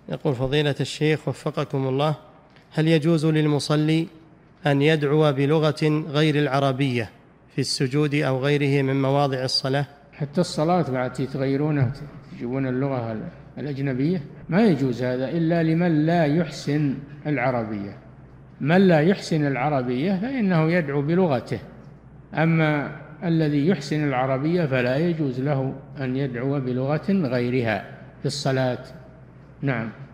يقول فضيلة الشيخ وفقكم الله، هل يجوز للمصلي أن يدعو بلغة غير العربية في السجود أو غيره من مواضع الصلاة؟ حتى الصلاة بعد تغيرونها تجيبون اللغة الأجنبية، ما يجوز هذا إلا لمن لا يحسن العربية. من لا يحسن العربية فإنه يدعو بلغته، أما الذي يحسن العربية فلا يجوز له أن يدعو بلغة غيرها في الصلاة. نعم.